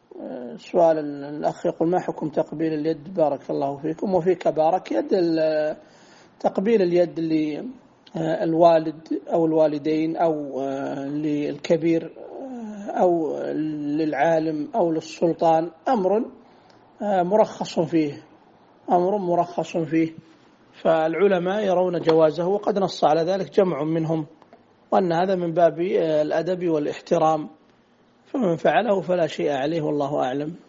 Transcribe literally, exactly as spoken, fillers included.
سؤال الأخ يقول: ما حكم تقبيل اليد بارك الله فيكم وفيك بارك؟ يد تقبيل اليد للوالد أو الوالدين أو للكبير أو للعالم أو للسلطان أمر مرخص فيه أمر مرخص فيه فالعلماء يرون جوازه، وقد نص على ذلك جمع منهم، وأن هذا من باب الأدب والاحترام، فمن فعله فلا شيء عليه، والله أعلم.